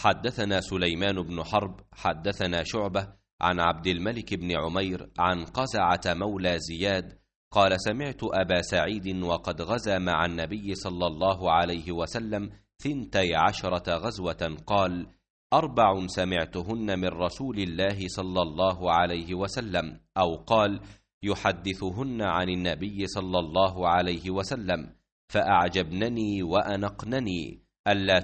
حدثنا سليمان بن حرب حدثنا شعبة عن عبد الملك بن عمير عن قزعة مولى زياد قال سمعت أبا سعيد وقد غزا مع النبي صلى الله عليه وسلم 12 غزوة قال 4 سمعتهن من رسول الله صلى الله عليه وسلم، أو قال يحدثهن عن النبي صلى الله عليه وسلم، فأعجبنني وأنقنني ألا